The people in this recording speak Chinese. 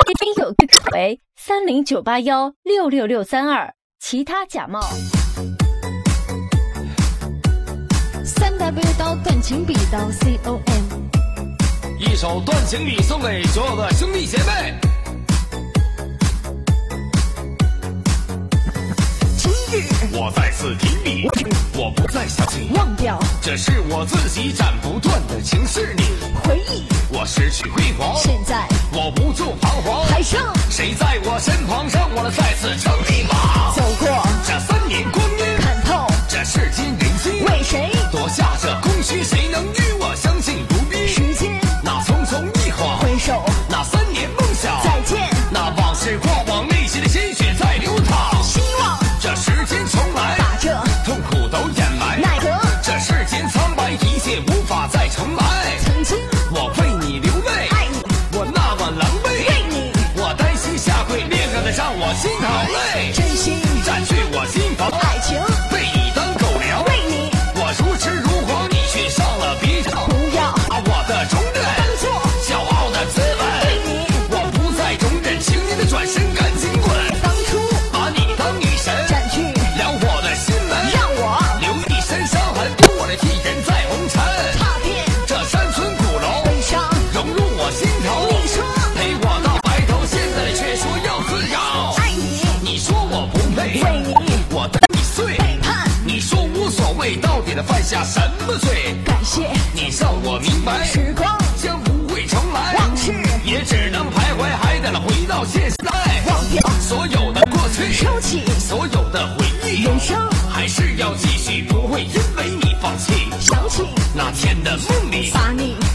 亲友 QQ 为3098166632，其他假冒。 3W 到断情笔到 COM， 一首断情笔送给所有的兄弟姐妹。 今日我再次提笔，我不再相信， 忘掉， 这是我自己斩不断的情是你。 回忆我失去辉煌， 现在我无助彷徨， 还剩谁在我身旁，让我再次成迷茫。 走过这3年光阴， 看透这世间人心， 为谁夺下这空虚，谁能与我相敬如宾？ 时间那匆匆一晃， 回首那3年梦想， 再见， 那往事过往，内心的鲜血在流淌。 希望这时间重来， 把这痛苦都掩埋， 奈何这世间苍白，一切无法再重来。 曾经我为你流泪， 爱你， 我那么狼狈， 为你我担心下跪，恋人的让我心淌泪， 真心占据我心房， 爱情被你当狗粮， 为你我如痴如狂，你却上了别唱， 不要把我的重任当作骄傲的资本， 对你我不再容忍，请你的转身赶紧滚， 当初把你当女神占据撩我的心门， 让我留一身伤痕，我的替人在红尘， 踏遍这山村古楼悲伤， 融入我心头， 你说陪我到白头，现在却说要自由， 爱你， 你说我不配， 为你我的你碎， 背叛， 你说无所谓，到底的犯下什么罪？ 感谢你让我明白， 时光将不会重来， 往事也只能徘徊，还得回到现在， 忘掉所有的过去， 收起所有的回忆， 人生还是要继续，不会因为你放弃。 想起那天的梦里， 把你